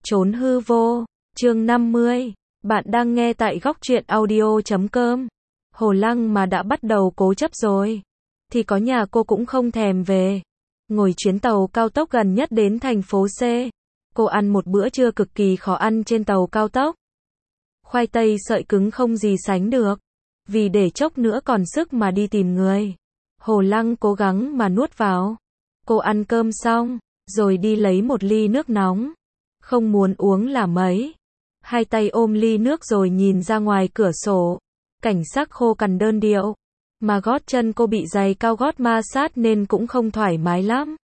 Trốn hư vô, chương 50. Bạn đang nghe tại góc truyện audio.com. Hồ Lăng mà đã bắt đầu cố chấp rồi, thì có nhà cô cũng không thèm về. Ngồi chuyến tàu cao tốc gần nhất đến thành phố C. Cô ăn một bữa trưa cực kỳ khó ăn trên tàu cao tốc. Khoai tây sợi cứng không gì sánh được. Vì để chốc nữa còn sức mà đi tìm người, Hồ Lăng cố gắng mà nuốt vào. Cô ăn cơm xong, rồi đi lấy một ly nước nóng. Không muốn uống là mấy. Hai tay ôm ly nước rồi nhìn ra ngoài cửa sổ. Cảnh sắc khô cằn đơn điệu. Mà gót chân cô bị giày cao gót ma sát nên cũng không thoải mái lắm.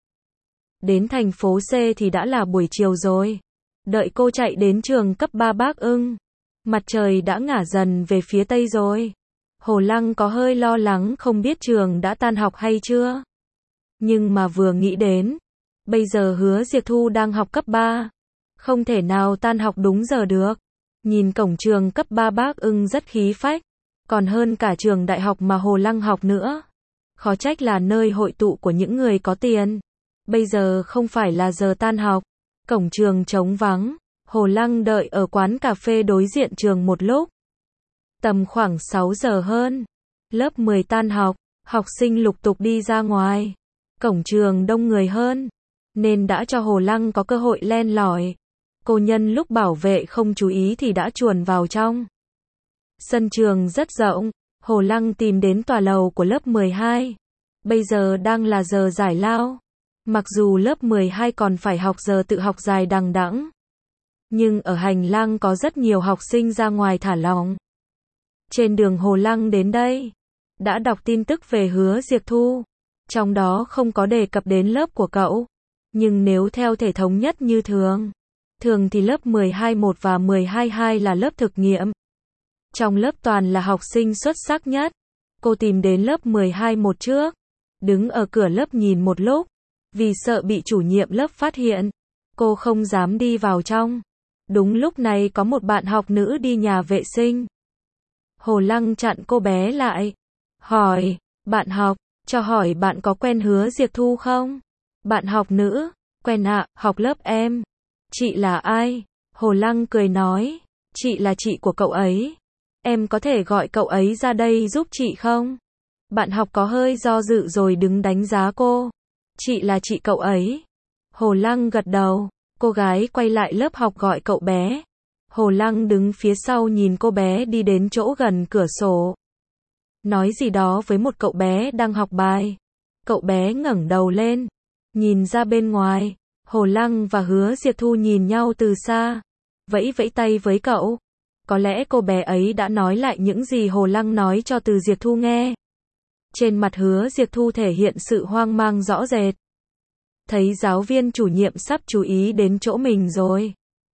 Đến thành phố C thì đã là buổi chiều rồi. Đợi cô chạy đến trường cấp 3 Bác Ưng, mặt trời đã ngả dần về phía tây rồi. Hồ Lăng có hơi lo lắng không biết trường đã tan học hay chưa. Nhưng mà vừa nghĩ đến, bây giờ Hứa Diệp Thu đang học cấp 3. Không thể nào tan học đúng giờ được. Nhìn cổng trường cấp 3 Bác Ưng rất khí phách. Còn hơn cả trường đại học mà Hồ Lăng học nữa. Khó trách là nơi hội tụ của những người có tiền. Bây giờ không phải là giờ tan học. Cổng trường trống vắng. Hồ Lăng đợi ở quán cà phê đối diện trường một lúc. Tầm khoảng 6 giờ hơn. Lớp 10 tan học. Học sinh lục tục đi ra ngoài. Cổng trường đông người hơn, nên đã cho Hồ Lăng có cơ hội len lỏi. Cô nhân lúc bảo vệ không chú ý thì đã chuồn vào trong. Sân trường rất rộng. Hồ Lăng tìm đến tòa lầu của lớp 12. Bây giờ đang là giờ giải lao. Mặc dù lớp 12 còn phải học giờ tự học dài đằng đẵng, nhưng ở hành lang có rất nhiều học sinh ra ngoài thả lỏng. Trên đường Hồ Lăng đến đây, đã đọc tin tức về Hứa Diệp Thu. Trong đó không có đề cập đến lớp của cậu. Nhưng nếu theo thể thống nhất như thường thì lớp 12-1 và 12-2 là lớp thực nghiệm. Trong lớp toàn là học sinh xuất sắc nhất. Cô tìm đến lớp 12-1 trước. Đứng ở cửa lớp nhìn một lúc. Vì sợ bị chủ nhiệm lớp phát hiện, cô không dám đi vào trong. Đúng lúc này có một bạn học nữ đi nhà vệ sinh. Hồ Lăng chặn cô bé lại. Hỏi, bạn học, cho hỏi bạn có quen Hứa Diệp Thu không? Bạn học nữ, quen ạ, học lớp em. Chị là ai? Hồ Lăng cười nói, chị là chị của cậu ấy. Em có thể gọi cậu ấy ra đây giúp chị không? Bạn học có hơi do dự rồi đứng đánh giá cô. Chị là chị cậu ấy. Hồ Lăng gật đầu, cô gái quay lại lớp học gọi cậu bé. Hồ Lăng đứng phía sau nhìn cô bé đi đến chỗ gần cửa sổ. Nói gì đó với một cậu bé đang học bài. Cậu bé ngẩng đầu lên, nhìn ra bên ngoài. Hồ Lăng và Hứa Diệp Thu nhìn nhau từ xa, vẫy vẫy tay với cậu. Có lẽ cô bé ấy đã nói lại những gì Hồ Lăng nói cho từ Diệp Thu nghe. Trên mặt Hứa Diệp Thu thể hiện sự hoang mang rõ rệt. Thấy giáo viên chủ nhiệm sắp chú ý đến chỗ mình rồi.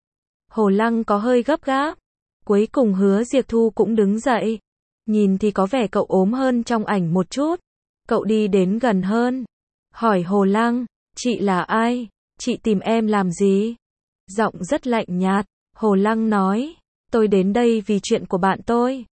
Hồ Lăng có hơi gấp gáp. Cuối cùng Hứa Diệp Thu cũng đứng dậy. Nhìn thì có vẻ cậu ốm hơn trong ảnh một chút. Cậu đi đến gần hơn. Hỏi Hồ Lăng, chị là ai? Chị tìm em làm gì? Giọng rất lạnh nhạt. Hồ Lăng nói, tôi đến đây vì chuyện của bạn tôi.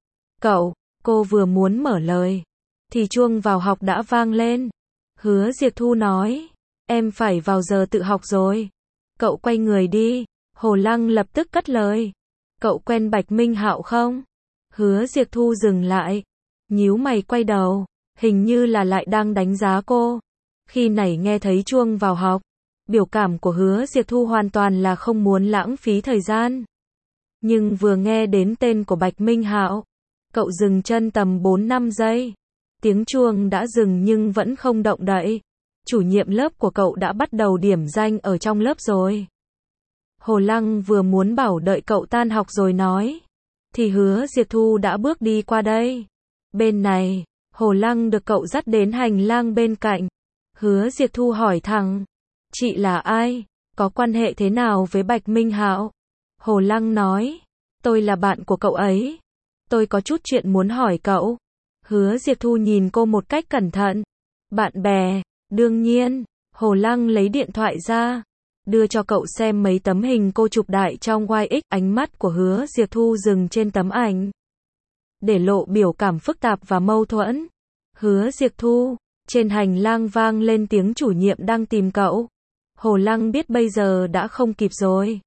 Cô vừa muốn mở lời, thì chuông vào học đã vang lên. Hứa Diệp Thu nói, em phải vào giờ tự học rồi. Cậu quay người đi. Hồ Lăng lập tức cất lời. Cậu quen Bạch Minh Hạo không? Hứa Diệp Thu dừng lại, nhíu mày quay đầu, hình như là lại đang đánh giá cô. Khi nãy nghe thấy chuông vào học, biểu cảm của Hứa Diệp Thu hoàn toàn là không muốn lãng phí thời gian. Nhưng vừa nghe đến tên của Bạch Minh Hạo, cậu dừng chân tầm 4-5 giây. Tiếng chuông đã dừng nhưng vẫn không động đậy. Chủ nhiệm lớp của cậu đã bắt đầu điểm danh ở trong lớp rồi. Hồ Lăng vừa muốn bảo đợi cậu tan học rồi nói, thì Hứa Diệp Thu đã bước đi qua đây. Bên này, Hồ Lăng được cậu dắt đến hành lang bên cạnh. Hứa Diệp Thu hỏi thẳng, chị là ai? Có quan hệ thế nào với Bạch Minh Hạo? Hồ Lăng nói, tôi là bạn của cậu ấy. Tôi có chút chuyện muốn hỏi cậu. Hứa Diệp Thu nhìn cô một cách cẩn thận. Bạn bè, đương nhiên. Hồ Lăng lấy điện thoại ra, đưa cho cậu xem mấy tấm hình cô chụp đại trong YX. Ánh mắt của Hứa Diệp Thu dừng trên tấm ảnh, để lộ biểu cảm phức tạp và mâu thuẫn. Hứa Diệp Thu, trên hành lang vang lên tiếng chủ nhiệm đang tìm cậu. Hồ Lăng biết bây giờ đã không kịp rồi.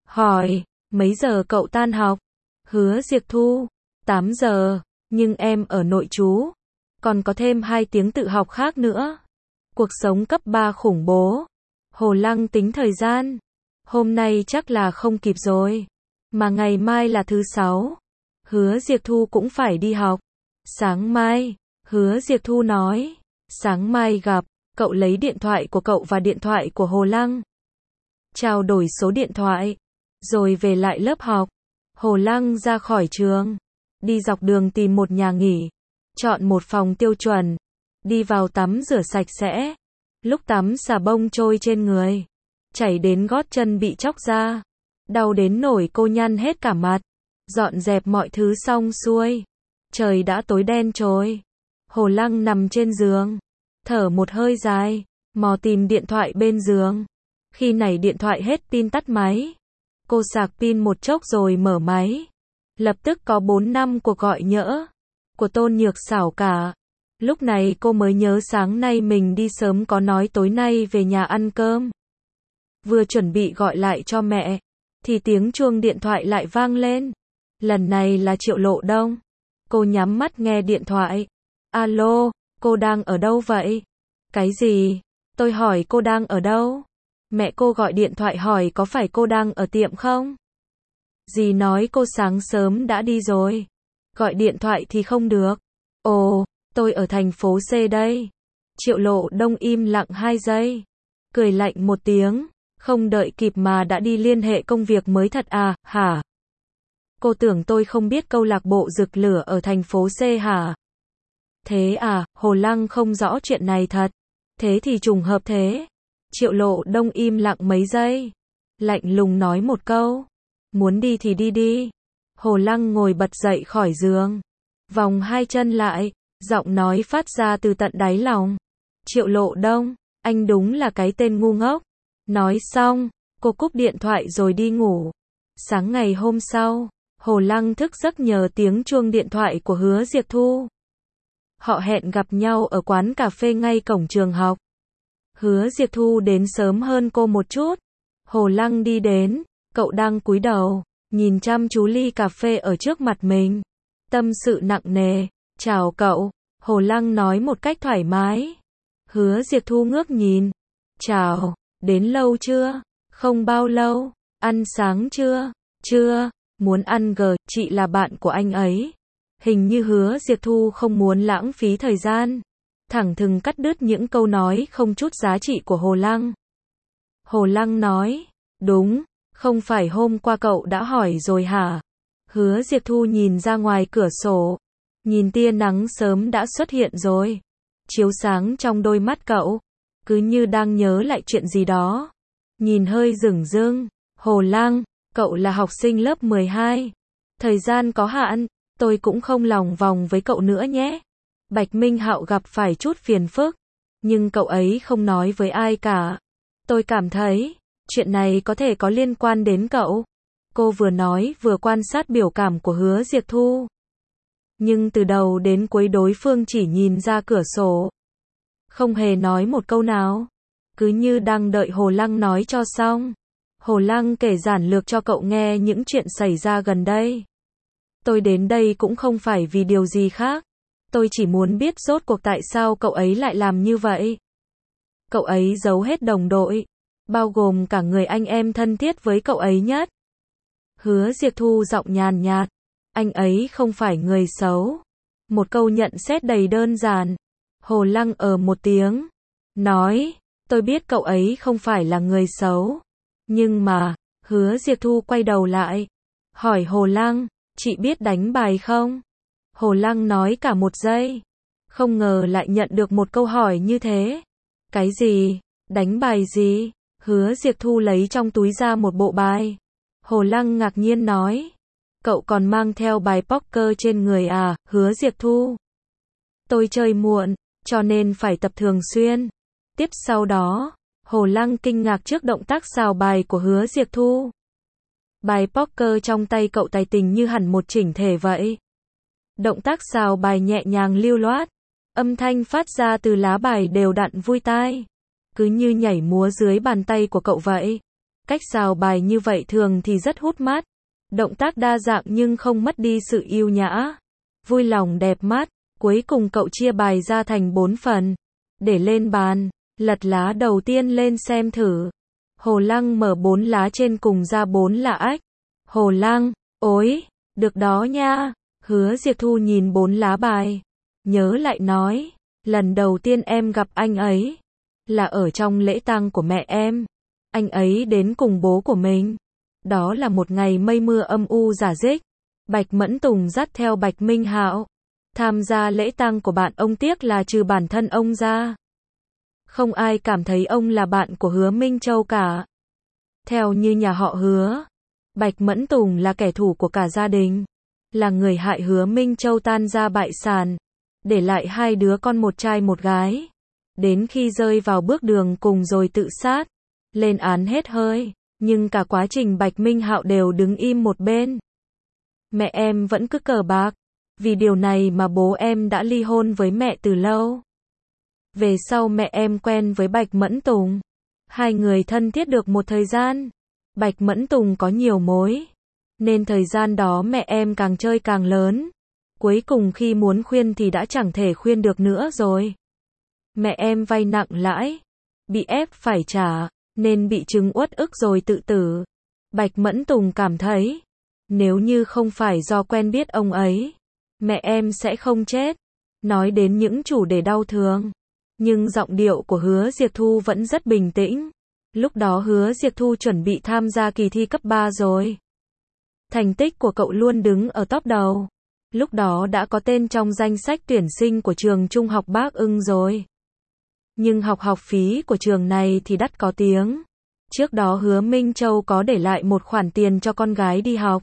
Hỏi, mấy giờ cậu tan học? Hứa Diệp Thu, 8 giờ, nhưng em ở nội trú, còn có thêm 2 tiếng tự học khác nữa. Cuộc sống cấp 3 khủng bố. Hồ Lăng tính thời gian. Hôm nay chắc là không kịp rồi. Mà ngày mai là thứ 6. Hứa Diệp Thu cũng phải đi học. Sáng mai, Hứa Diệp Thu nói. Sáng mai gặp, cậu lấy điện thoại của cậu và điện thoại của Hồ Lăng. Trao đổi số điện thoại. Rồi về lại lớp học. Hồ Lăng ra khỏi trường. Đi dọc đường tìm một nhà nghỉ. Chọn một phòng tiêu chuẩn. Đi vào tắm rửa sạch sẽ. Lúc tắm xà bông trôi trên người. Chảy đến gót chân bị chóc ra. Đau đến nổi cô nhăn hết cả mặt. Dọn dẹp mọi thứ xong xuôi. Trời đã tối đen trôi. Hồ Lăng nằm trên giường. Thở một hơi dài. Mò tìm điện thoại bên giường. Khi này điện thoại hết pin tắt máy. Cô sạc pin một chốc rồi mở máy. Lập tức có 4-5 cuộc gọi nhỡ. Của Tôn Nhược Xảo cả. Lúc này cô mới nhớ sáng nay mình đi sớm có nói tối nay về nhà ăn cơm. Vừa chuẩn bị gọi lại cho mẹ. Thì tiếng chuông điện thoại lại vang lên. Lần này là Triệu Lộ Đông. Cô nhắm mắt nghe điện thoại. Alo, cô đang ở đâu vậy? Cái gì? Tôi hỏi cô đang ở đâu? Mẹ cô gọi điện thoại hỏi có phải cô đang ở tiệm không? Dì nói cô sáng sớm đã đi rồi. Gọi điện thoại thì không được. Ồ, tôi ở thành phố C đây. Triệu Lộ Đông im lặng 2 giây. Cười lạnh một tiếng. Không đợi kịp mà đã đi liên hệ công việc mới thật à, hả? Cô tưởng tôi không biết câu lạc bộ rực lửa ở thành phố C hả? Thế à, Hồ Lăng không rõ chuyện này thật. Thế thì trùng hợp thế. Triệu Lộ Đông im lặng mấy giây. Lạnh lùng nói một câu. Muốn đi thì đi đi. Hồ Lăng ngồi bật dậy khỏi giường. Vòng 2 chân lại. Giọng nói phát ra từ tận đáy lòng. Triệu Lộ Đông, anh đúng là cái tên ngu ngốc. Nói xong, cô cúp điện thoại rồi đi ngủ. Sáng ngày hôm sau, Hồ Lăng thức giấc nhờ tiếng chuông điện thoại của Hứa Diệp Thu. Họ hẹn gặp nhau ở quán cà phê ngay cổng trường học. Hứa Diệp Thu đến sớm hơn cô một chút. Hồ Lăng đi đến, cậu đang cúi đầu, nhìn chăm chú ly cà phê ở trước mặt mình. Tâm sự nặng nề. Chào cậu, Hồ Lăng nói một cách thoải mái. Hứa Diệp Thu ngước nhìn. Chào, đến lâu chưa? Không bao lâu. Ăn sáng chưa? Chưa, muốn ăn chị là bạn của anh ấy. Hình như Hứa Diệp Thu không muốn lãng phí thời gian. Thẳng thừng cắt đứt những câu nói không chút giá trị của Hồ Lăng. Hồ Lăng nói, đúng, không phải hôm qua cậu đã hỏi rồi hả? Hứa Diệp Thu nhìn ra ngoài cửa sổ. Nhìn tia nắng sớm đã xuất hiện rồi. Chiếu sáng trong đôi mắt cậu. Cứ như đang nhớ lại chuyện gì đó. Nhìn hơi rừng rưng. Hồ Lăng, cậu là học sinh lớp 12. Thời gian có hạn, tôi cũng không lòng vòng với cậu nữa nhé. Bạch Minh Hạo gặp phải chút phiền phức. Nhưng cậu ấy không nói với ai cả. Tôi cảm thấy, chuyện này có thể có liên quan đến cậu. Cô vừa nói vừa quan sát biểu cảm của Hứa Diệp Thu. Nhưng từ đầu đến cuối đối phương chỉ nhìn ra cửa sổ. Không hề nói một câu nào. Cứ như đang đợi Hồ Lăng nói cho xong. Hồ Lăng kể giản lược cho cậu nghe những chuyện xảy ra gần đây. Tôi đến đây cũng không phải vì điều gì khác. Tôi chỉ muốn biết rốt cuộc tại sao cậu ấy lại làm như vậy. Cậu ấy giấu hết đồng đội. Bao gồm cả người anh em thân thiết với cậu ấy nhất. Hứa Diệp Thu giọng nhàn nhạt. Anh ấy không phải người xấu. Một câu nhận xét đầy đơn giản. Hồ Lăng một tiếng. Nói, tôi biết cậu ấy không phải là người xấu. Nhưng mà, Hứa Diệp Thu quay đầu lại. Hỏi Hồ Lăng, chị biết đánh bài không? Hồ Lăng nói cả một giây. Không ngờ lại nhận được một câu hỏi như thế. Cái gì? Đánh bài gì? Hứa Diệp Thu lấy trong túi ra một bộ bài. Hồ Lăng ngạc nhiên nói. Cậu còn mang theo bài poker trên người à, Hứa Diệp Thu? Tôi chơi muộn, cho nên phải tập thường xuyên. Tiếp sau đó, Hồ Lăng kinh ngạc trước động tác xào bài của Hứa Diệp Thu. Bài poker trong tay cậu tài tình như hẳn một chỉnh thể vậy. Động tác xào bài nhẹ nhàng lưu loát. Âm thanh phát ra từ lá bài đều đặn vui tai. Cứ như nhảy múa dưới bàn tay của cậu vậy. Cách xào bài như vậy thường thì rất hút mắt. Động tác đa dạng nhưng không mất đi sự yêu nhã. Vui lòng đẹp mắt. Cuối cùng cậu chia bài ra thành 4 phần. Để lên bàn. Lật lá đầu tiên lên xem thử. Hồ Lăng mở 4 lá trên cùng ra 4 là ếch. Hồ Lăng, ối, được đó nha. Hứa Diệp Thu nhìn 4 lá bài. Nhớ lại nói, lần đầu tiên em gặp anh ấy là ở trong lễ tang của mẹ em. Anh ấy đến cùng bố của mình. Đó là một ngày mây mưa âm u rả rích. Bạch Mẫn Tùng dắt theo Bạch Minh Hạo tham gia lễ tang của bạn ông, tiếc là trừ bản thân ông ra, không ai cảm thấy ông là bạn của Hứa Minh Châu cả. Theo như nhà họ Hứa, Bạch Mẫn Tùng là kẻ thù của cả gia đình, là người hại Hứa Minh Châu tan gia bại sản, để lại 2 đứa con, một trai một gái. Đến khi rơi vào bước đường cùng rồi tự sát, lên án hết hơi, nhưng cả quá trình Bạch Minh Hạo đều đứng im một bên. Mẹ em vẫn cứ cờ bạc, vì điều này mà bố em đã ly hôn với mẹ từ lâu. Về sau mẹ em quen với Bạch Mẫn Tùng. 2 người thân thiết được một thời gian. Bạch Mẫn Tùng có nhiều mối, nên thời gian đó mẹ em càng chơi càng lớn. Cuối cùng khi muốn khuyên thì đã chẳng thể khuyên được nữa rồi. Mẹ em vay nặng lãi, bị ép phải trả, nên bị chứng uất ức rồi tự tử. Bạch Mẫn Tùng cảm thấy, nếu như không phải do quen biết ông ấy, mẹ em sẽ không chết. Nói đến những chủ đề đau thương, nhưng giọng điệu của Hứa Diệp Thu vẫn rất bình tĩnh. Lúc đó Hứa Diệp Thu chuẩn bị tham gia kỳ thi cấp 3 rồi. Thành tích của cậu luôn đứng ở top đầu. Lúc đó đã có tên trong danh sách tuyển sinh của trường Trung học Bác Ưng rồi. Nhưng học phí của trường này thì đắt có tiếng. Trước đó Hứa Minh Châu có để lại một khoản tiền cho con gái đi học.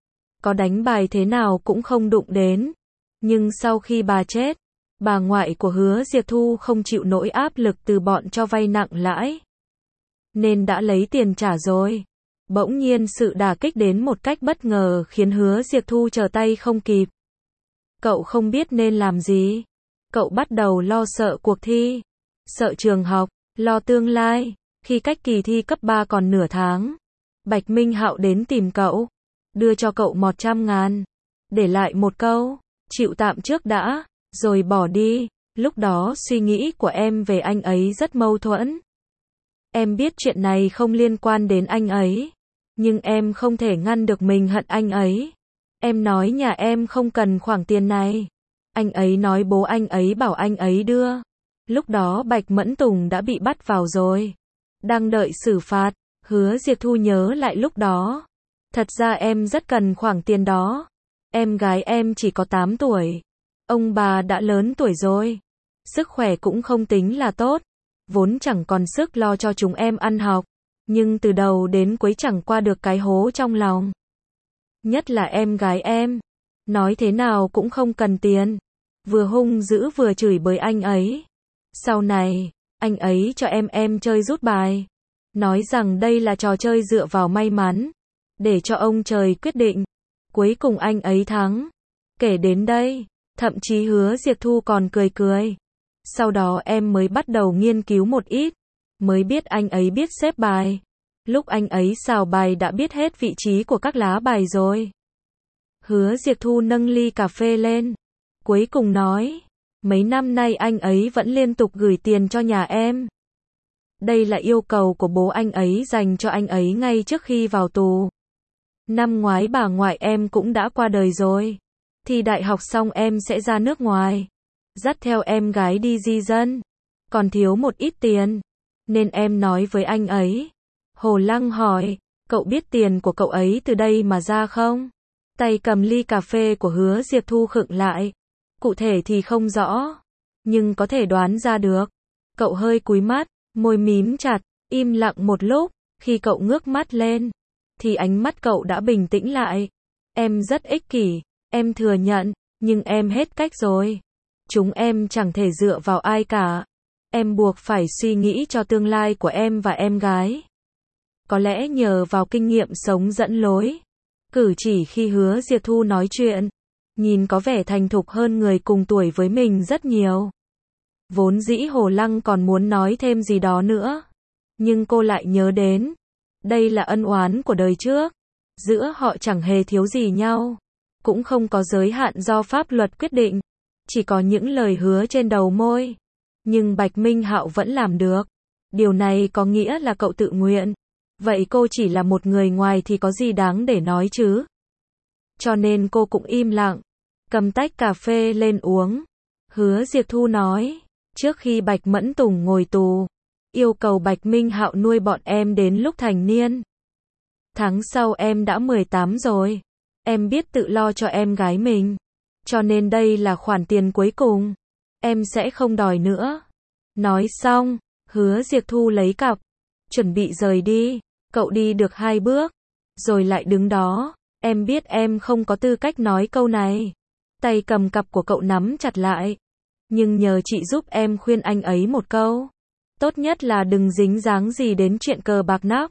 Có đánh bài thế nào cũng không đụng đến. Nhưng sau khi bà chết, bà ngoại của Hứa Diệp Thu không chịu nổi áp lực từ bọn cho vay nặng lãi, nên đã lấy tiền trả rồi. Bỗng nhiên sự đả kích đến một cách bất ngờ khiến Hứa Diệp Thu trở tay không kịp. Cậu không biết nên làm gì. Cậu bắt đầu lo sợ cuộc thi, sợ trường học, lo tương lai. Khi cách kỳ thi cấp 3 còn nửa tháng, Bạch Minh Hạo đến tìm cậu, đưa cho cậu 100.000, để lại một câu, chịu tạm trước đã, rồi bỏ đi. Lúc đó suy nghĩ của em về anh ấy rất mâu thuẫn. Em biết chuyện này không liên quan đến anh ấy, nhưng em không thể ngăn được mình hận anh ấy. Em nói nhà em không cần khoản tiền này. Anh ấy nói bố anh ấy bảo anh ấy đưa. Lúc đó Bạch Mẫn Tùng đã bị bắt vào rồi, đang đợi xử phạt. Hứa Diệp Thu nhớ lại lúc đó. Thật ra em rất cần khoản tiền đó. Em gái em chỉ có 8 tuổi. Ông bà đã lớn tuổi rồi. Sức khỏe cũng không tính là tốt. Vốn chẳng còn sức lo cho chúng em ăn học. Nhưng từ đầu đến cuối chẳng qua được cái hố trong lòng. Nhất là em gái em. Nói thế nào cũng không cần tiền. Vừa hung dữ vừa chửi bới anh ấy. Sau này, anh ấy cho em chơi rút bài. Nói rằng đây là trò chơi dựa vào may mắn. Để cho ông trời quyết định. Cuối cùng anh ấy thắng. Kể đến đây, thậm chí Hứa Diệp Thu còn cười. Sau đó em mới bắt đầu nghiên cứu một ít. Mới biết anh ấy biết xếp bài. Lúc anh ấy xào bài đã biết hết vị trí của các lá bài rồi. Hứa Diệp Thu nâng ly cà phê lên. Cuối cùng nói, mấy năm nay anh ấy vẫn liên tục gửi tiền cho nhà em. Đây là yêu cầu của bố anh ấy dành cho anh ấy ngay trước khi vào tù. Năm ngoái bà ngoại em cũng đã qua đời rồi. Thì đại học xong em sẽ ra nước ngoài, dắt theo em gái đi di dân. Còn thiếu một ít tiền, nên em nói với anh ấy. Hồ Lăng hỏi, cậu biết tiền của cậu ấy từ đây mà ra không? Tay cầm ly cà phê của Hứa Diệp Thu khựng lại. Cụ thể thì không rõ, nhưng có thể đoán ra được. Cậu hơi cúi mắt, môi mím chặt, im lặng một lúc. Khi cậu ngước mắt lên, thì ánh mắt cậu đã bình tĩnh lại. Em rất ích kỷ, em thừa nhận, nhưng em hết cách rồi. Chúng em chẳng thể dựa vào ai cả. Em buộc phải suy nghĩ cho tương lai của em và em gái. Có lẽ nhờ vào kinh nghiệm sống dẫn lối. Cử chỉ khi Hứa Diệp Thu nói chuyện, nhìn có vẻ thành thục hơn người cùng tuổi với mình rất nhiều. Vốn dĩ Hồ Lăng còn muốn nói thêm gì đó nữa, nhưng cô lại nhớ đến. Đây là ân oán của đời trước. Giữa họ chẳng hề thiếu gì nhau. Cũng không có giới hạn do pháp luật quyết định. Chỉ có những lời hứa trên đầu môi. Nhưng Bạch Minh Hạo vẫn làm được. Điều này có nghĩa là cậu tự nguyện. Vậy cô chỉ là một người ngoài thì có gì đáng để nói chứ? Cho nên cô cũng im lặng. Cầm tách cà phê lên uống. Hứa Diệp Thu nói. Trước khi Bạch Mẫn Tùng ngồi tù, yêu cầu Bạch Minh Hạo nuôi bọn em đến lúc thành niên. Tháng sau em đã 18 rồi. Em biết tự lo cho em gái mình. Cho nên đây là khoản tiền cuối cùng. Em sẽ không đòi nữa. Nói xong, Hứa Diệp Thu lấy cặp. Chuẩn bị rời đi. Cậu đi được 2 bước. Rồi lại đứng đó. Em biết em không có tư cách nói câu này. Tay cầm cặp của cậu nắm chặt lại. Nhưng nhờ chị giúp em khuyên anh ấy một câu. Tốt nhất là đừng dính dáng gì đến chuyện cờ bạc nắp.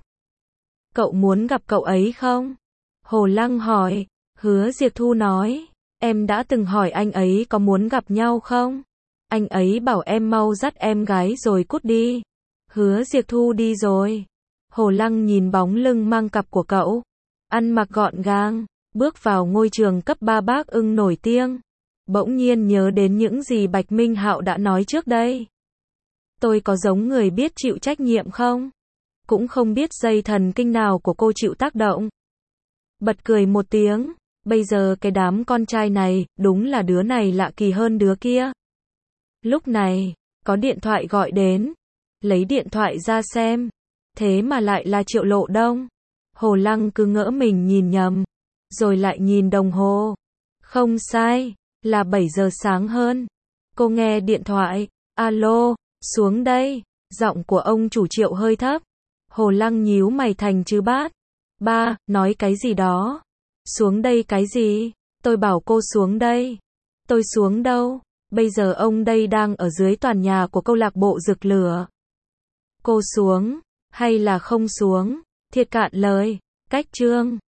Cậu muốn gặp cậu ấy không? Hồ Lăng hỏi. Hứa Diệp Thu nói. Em đã từng hỏi anh ấy có muốn gặp nhau không? Anh ấy bảo em mau dắt em gái rồi cút đi. Hứa Diệp Thu đi rồi. Hồ Lăng nhìn bóng lưng mang cặp của cậu. Ăn mặc gọn gàng. Bước vào ngôi trường cấp 3 Bác Ưng nổi tiếng. Bỗng nhiên nhớ đến những gì Bạch Minh Hạo đã nói trước đây. Tôi có giống người biết chịu trách nhiệm không? Cũng không biết dây thần kinh nào của cô chịu tác động. Bật cười một tiếng. Bây giờ cái đám con trai này, đúng là đứa này lạ kỳ hơn đứa kia. Lúc này, có điện thoại gọi đến. Lấy điện thoại ra xem. Thế mà lại là Triệu Lộ Đông. Hồ Lăng cứ ngỡ mình nhìn nhầm. Rồi lại nhìn đồng hồ. Không sai, là 7 giờ sáng hơn. Cô nghe điện thoại. Alo, xuống đây. Giọng của ông chủ Triệu hơi thấp. Hồ Lăng nhíu mày thành chữ bát. Ba, nói cái gì đó? Xuống đây cái gì? Tôi bảo cô xuống đây. Tôi xuống đâu? Bây giờ ông đây đang ở dưới tòa nhà của câu lạc bộ rực lửa. Cô xuống, hay là không xuống? Thiệt cạn lời. Cách chương.